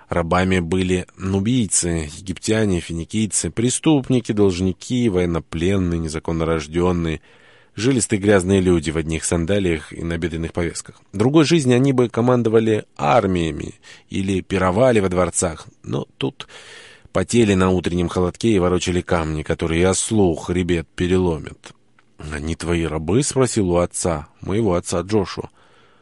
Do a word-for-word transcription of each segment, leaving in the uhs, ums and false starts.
Рабами были нубийцы, египтяне, финикийцы, преступники, должники, военнопленные, незаконно рожденные, жилистые грязные люди в одних сандалиях и набедренных повязках. В другой жизни они бы командовали армиями или пировали во дворцах, но тут потели на утреннем холодке и ворочали камни, которые ослу хребет переломят. «Они твои рабы?» — спросил у отца, моего отца Джошуа.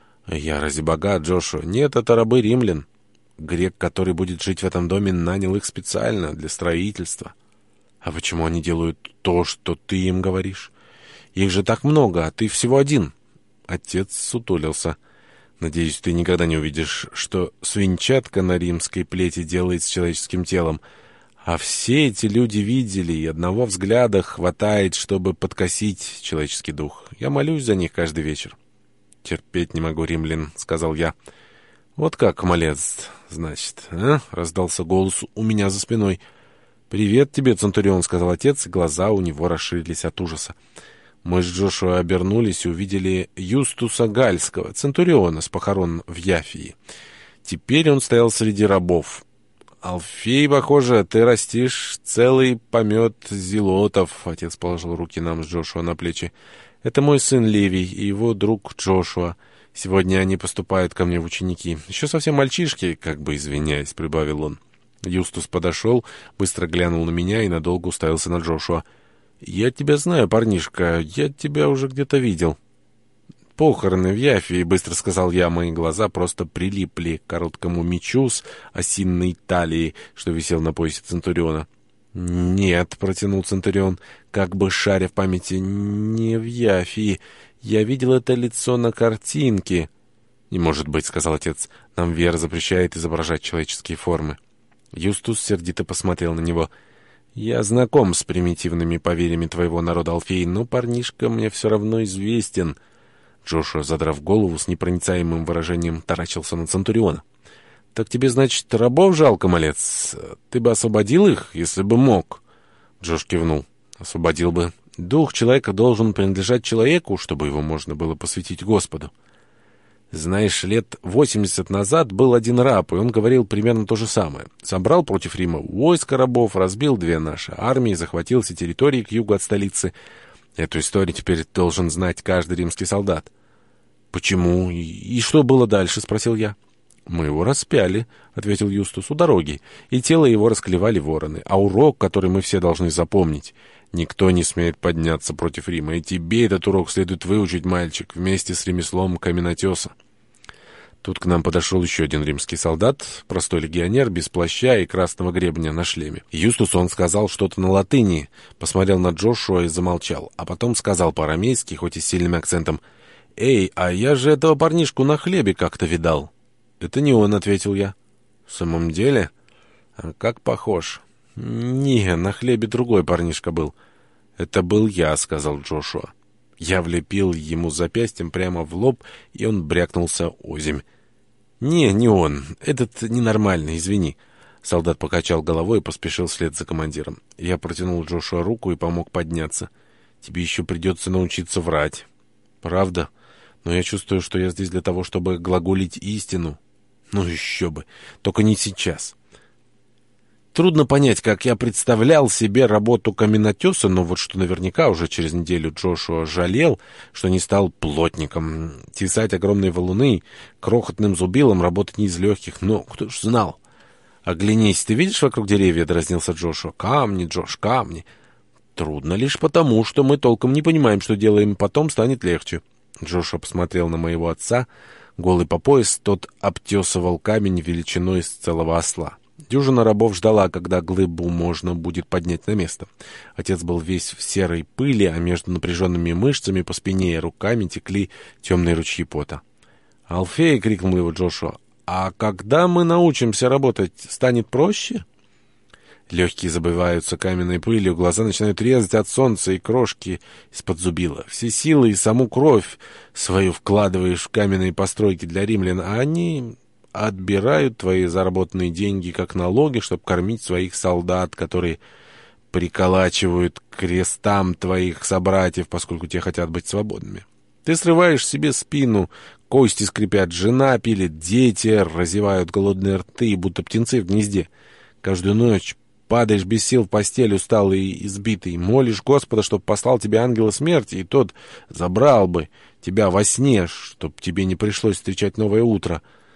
«Я ради бога, Джошуа. Нет, это рабы римлян. Грек, который будет жить в этом доме, нанял их специально для строительства». «А почему они делают то, что ты им говоришь? Их же так много, а ты всего один». Отец сутулился. «Надеюсь, ты никогда не увидишь, что свинчатка на римской плети делает с человеческим телом. А все эти люди видели, и одного взгляда хватает, чтобы подкосить человеческий дух. Я молюсь за них каждый вечер». «Терпеть не могу римлян», — сказал я. «Вот как, малец, значит, а?» — раздался голос у меня за спиной. «Привет тебе, Центурион», — сказал отец, и глаза у него расширились от ужаса. Мы с Джошуа обернулись и увидели Юстуса Гальского, Центуриона с похорон в Яфии. Теперь он стоял среди рабов. «Алфей, похоже, ты растишь целый помет зелотов», — отец положил руки нам с Джошуа на плечи. «Это мой сын Левий и его друг Джошуа. Сегодня они поступают ко мне в ученики. Еще совсем мальчишки, как бы извиняясь», — прибавил он. Юстус подошел, быстро глянул на меня и надолго уставился на Джошуа. «Я тебя знаю, парнишка, я тебя уже где-то видел». «Похороны в Яфии», — быстро сказал я, мои глаза просто прилипли к короткому мечу с осинной талией, что висел на поясе Центуриона. «Нет», — протянул Центурион, как бы шаря в памяти, — «не в Яфии. Я видел это лицо на картинке». «Не может быть», — сказал отец, — «нам вера запрещает изображать человеческие формы». Юстус сердито посмотрел на него. «Я знаком с примитивными поверьями твоего народа, Алфей, но парнишка мне все равно известен». Джошуа, задрав голову, с непроницаемым выражением таращился на Центуриона. «Так тебе, значит, рабов жалко, малец? Ты бы освободил их, если бы мог?» Джош кивнул. «Освободил бы. Дух человека должен принадлежать человеку, чтобы его можно было посвятить Господу. Знаешь, лет восемьдесят назад был один раб, и он говорил примерно то же самое. Собрал против Рима войско рабов, разбил две наши армии, захватил все территории к югу от столицы. Эту историю теперь должен знать каждый римский солдат». «Почему? И, и что было дальше?» — спросил я. «Мы его распяли», — ответил Юстус, — «у дороги, и тело его расклевали вороны. А урок, который мы все должны запомнить: никто не смеет подняться против Рима, и тебе этот урок следует выучить, мальчик, вместе с ремеслом каменотеса». Тут к нам подошел еще один римский солдат, простой легионер, без плаща и красного гребня на шлеме. Юстус он сказал что-то на латыни, посмотрел на Джошуа и замолчал, а потом сказал по-арамейски, хоть и с сильным акцентом: «Эй, а я же этого парнишку на хлебе как-то видал». «Это не он», — ответил я. «В самом деле? А как похож?» «Не, на хлебе другой парнишка был». «Это был я», — сказал Джошуа. Я влепил ему запястьем прямо в лоб, и он брякнулся озимь. «Не, не он. Этот ненормальный, извини». Солдат покачал головой и поспешил вслед за командиром. Я протянул Джошуа руку и помог подняться. «Тебе еще придется научиться врать». «Правда? Но я чувствую, что я здесь для того, чтобы глаголить истину». «Ну еще бы. Только не сейчас». Трудно понять, как я представлял себе работу каменотеса, но вот что наверняка уже через неделю Джошуа жалел, что не стал плотником. Тесать огромные валуны крохотным зубилом, работать не из легких, но кто ж знал. «Оглянись, ты видишь вокруг деревья?» — дразнился Джошуа. «Камни, Джош, камни». «Трудно лишь потому, что мы толком не понимаем, что делаем, потом станет легче». Джошуа посмотрел на моего отца. Голый по пояс, тот обтесывал камень величиной с целого осла. Дюжина рабов ждала, когда глыбу можно будет поднять на место. Отец был весь в серой пыли, а между напряженными мышцами по спине и руками текли темные ручьи пота. «Алфей!» — крикнул его Джошуа. «А когда мы научимся работать, станет проще?» Легкие забиваются каменной пылью, глаза начинают резать от солнца и крошки из-под зубила. Все силы и саму кровь свою вкладываешь в каменные постройки для римлян, а они отбирают твои заработанные деньги как налоги, чтобы кормить своих солдат, которые приколачивают к крестам твоих собратьев, поскольку те хотят быть свободными. Ты срываешь себе спину, кости скрипят, жена пилит, дети разевают голодные рты, будто птенцы в гнезде. Каждую ночь падаешь без сил в постель, усталый и избитый, молишь Господа, чтоб послал тебе ангела смерти, и тот забрал бы тебя во сне, чтоб тебе не пришлось встречать новое утро.